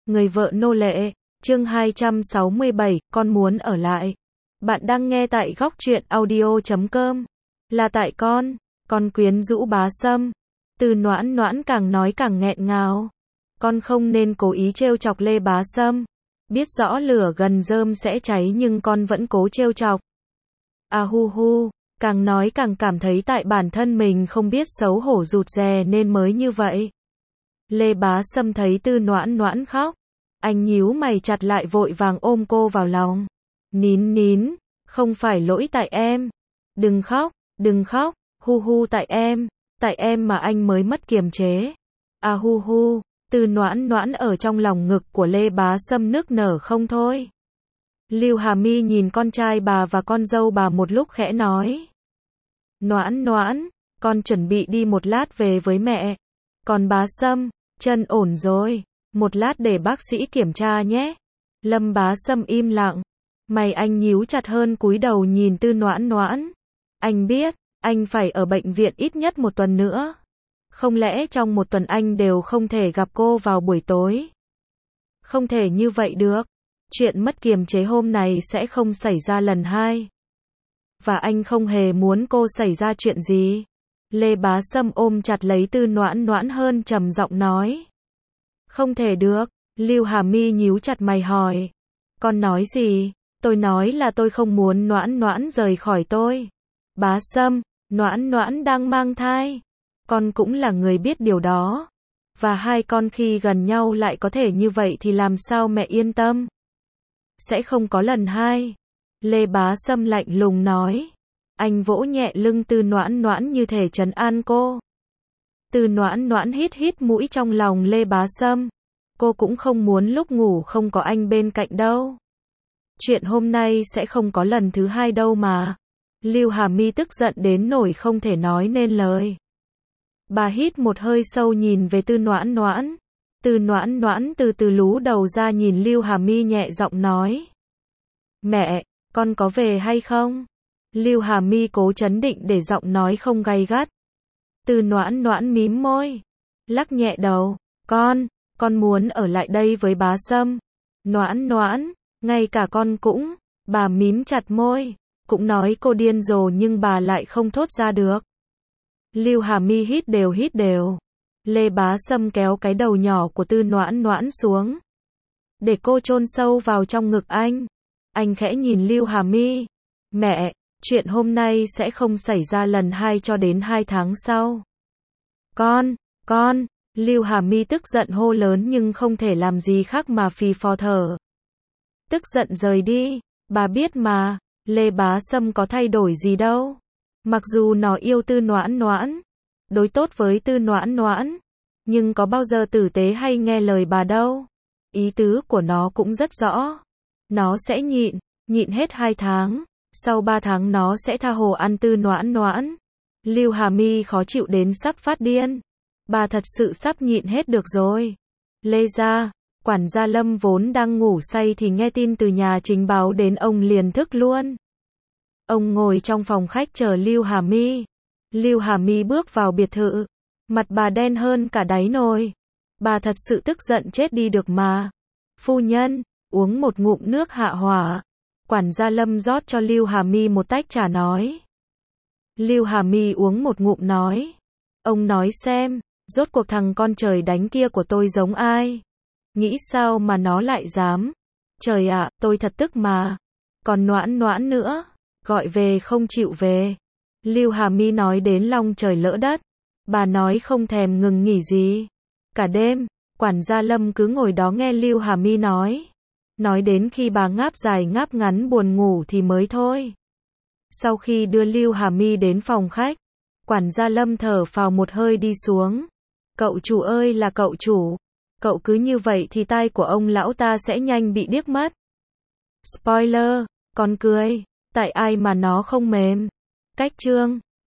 Người vợ nô lệ, chương 267, con muốn ở lại. Bạn đang nghe tại góc truyện audio.com. Là tại con quyến rũ Bá Sâm. Từ Noãn Noãn càng nói càng nghẹn ngào. Con không nên cố ý trêu chọc Lê Bá Sâm. Biết rõ lửa gần rơm sẽ cháy nhưng con vẫn cố trêu chọc. À hu hu, càng nói càng cảm thấy tại bản thân mình không biết xấu hổ rụt rè nên mới như vậy. Lê Bá Sâm thấy Tư Noãn Noãn khóc, anh nhíu mày chặt lại vội vàng ôm cô vào lòng. Nín nín, không phải lỗi tại em. Đừng khóc, hu hu tại em mà anh mới mất kiềm chế. À hu hu, Tư Noãn Noãn ở trong lòng ngực của Lê Bá Sâm nức nở không thôi. Lưu Hà My nhìn con trai bà và con dâu bà một lúc khẽ nói. Noãn Noãn, con chuẩn bị đi một lát về với mẹ. Còn Bá Sâm, chân ổn rồi, một lát để bác sĩ kiểm tra nhé. Lâm Bá Sâm im lặng, mày anh nhíu chặt hơn cúi đầu nhìn Tư Noãn Noãn. Anh biết, anh phải ở bệnh viện ít nhất một tuần nữa. Không lẽ trong một tuần anh đều không thể gặp cô vào buổi tối? Không thể như vậy được. Chuyện mất kiềm chế hôm này sẽ không xảy ra lần hai. Và anh không hề muốn cô xảy ra chuyện gì. Lê Bá Sâm ôm chặt lấy Tư Noãn Noãn hơn trầm giọng nói. Không thể được, Lưu Hà My nhíu chặt mày hỏi. Con nói gì? Tôi nói là tôi không muốn Noãn Noãn rời khỏi tôi. Bá Sâm, Noãn Noãn đang mang thai. Con cũng là người biết điều đó. Và hai con khi gần nhau lại có thể như vậy thì làm sao mẹ yên tâm? Sẽ không có lần hai. Lê Bá Sâm lạnh lùng nói. Anh vỗ nhẹ lưng Tư Noãn Noãn như thể trấn an cô. Tư Noãn Noãn hít mũi trong lòng Lê Bá Sâm. Cô cũng không muốn lúc ngủ không có anh bên cạnh đâu. Chuyện hôm nay sẽ không có lần thứ hai đâu mà. Lưu Hà My tức giận đến nỗi không thể nói nên lời. Bà hít một hơi sâu nhìn về Tư Noãn Noãn. Tư Noãn Noãn từ từ lú đầu ra nhìn Lưu Hà My nhẹ giọng nói. Mẹ, con có về hay không? Lưu Hà My cố trấn định để giọng nói không gay gắt. Tư Noãn Noãn mím môi, lắc nhẹ đầu. Con muốn ở lại đây với Bá Sâm. Noãn Noãn, ngay cả con cũng. Bà mím chặt môi, cũng nói cô điên rồ nhưng bà lại không thốt ra được. Lưu Hà My hít đều. Lê Bá Sâm kéo cái đầu nhỏ của Tư Noãn Noãn xuống, để cô chôn sâu vào trong ngực anh. Anh khẽ nhìn Lưu Hà My. Mẹ, chuyện hôm nay sẽ không xảy ra lần hai cho đến 2 tháng sau. Con, Lưu Hà My tức giận hô lớn nhưng không thể làm gì khác mà phì phò thở. Tức giận rời đi, bà biết mà, Lê Bá Sâm có thay đổi gì đâu. Mặc dù nó yêu Tư Noãn Noãn, đối tốt với Tư Noãn Noãn, nhưng có bao giờ tử tế hay nghe lời bà đâu. Ý tứ của nó cũng rất rõ. Nó sẽ nhịn hết 2 tháng, sau 3 tháng nó sẽ tha hồ ăn Tư Noãn Noãn. Lưu Hà My khó chịu đến sắp phát điên. Bà thật sự sắp nhịn hết được rồi. Lê gia, quản gia Lâm vốn đang ngủ say thì nghe tin từ nhà trình báo đến ông liền thức luôn. Ông ngồi trong phòng khách chờ Lưu Hà My. Lưu Hà My bước vào biệt thự, mặt bà đen hơn cả đáy nồi. Bà thật sự tức giận chết đi được mà. Phu nhân, uống một ngụm nước hạ hỏa. Quản gia Lâm rót cho Lưu Hà My một tách trà nói. Lưu Hà My uống một ngụm nói. Ông nói xem, rốt cuộc thằng con trời đánh kia của tôi giống ai? Nghĩ sao mà nó lại dám? Trời ạ, tôi thật tức mà. Còn Noãn Noãn nữa, gọi về không chịu về. Lưu Hà My nói đến long trời lỡ đất. Bà nói không thèm ngừng nghỉ gì. Cả đêm, quản gia Lâm cứ ngồi đó nghe Lưu Hà My nói. Nói đến khi bà ngáp dài ngáp ngắn buồn ngủ thì mới thôi. Sau khi đưa Lưu Hà My đến phòng khách, quản gia Lâm thở phào một hơi đi xuống. Cậu chủ ơi là cậu chủ. Cậu cứ như vậy thì tai của ông lão ta sẽ nhanh bị điếc mất. Spoiler, con cười. Tại ai mà nó không mềm. Cách chương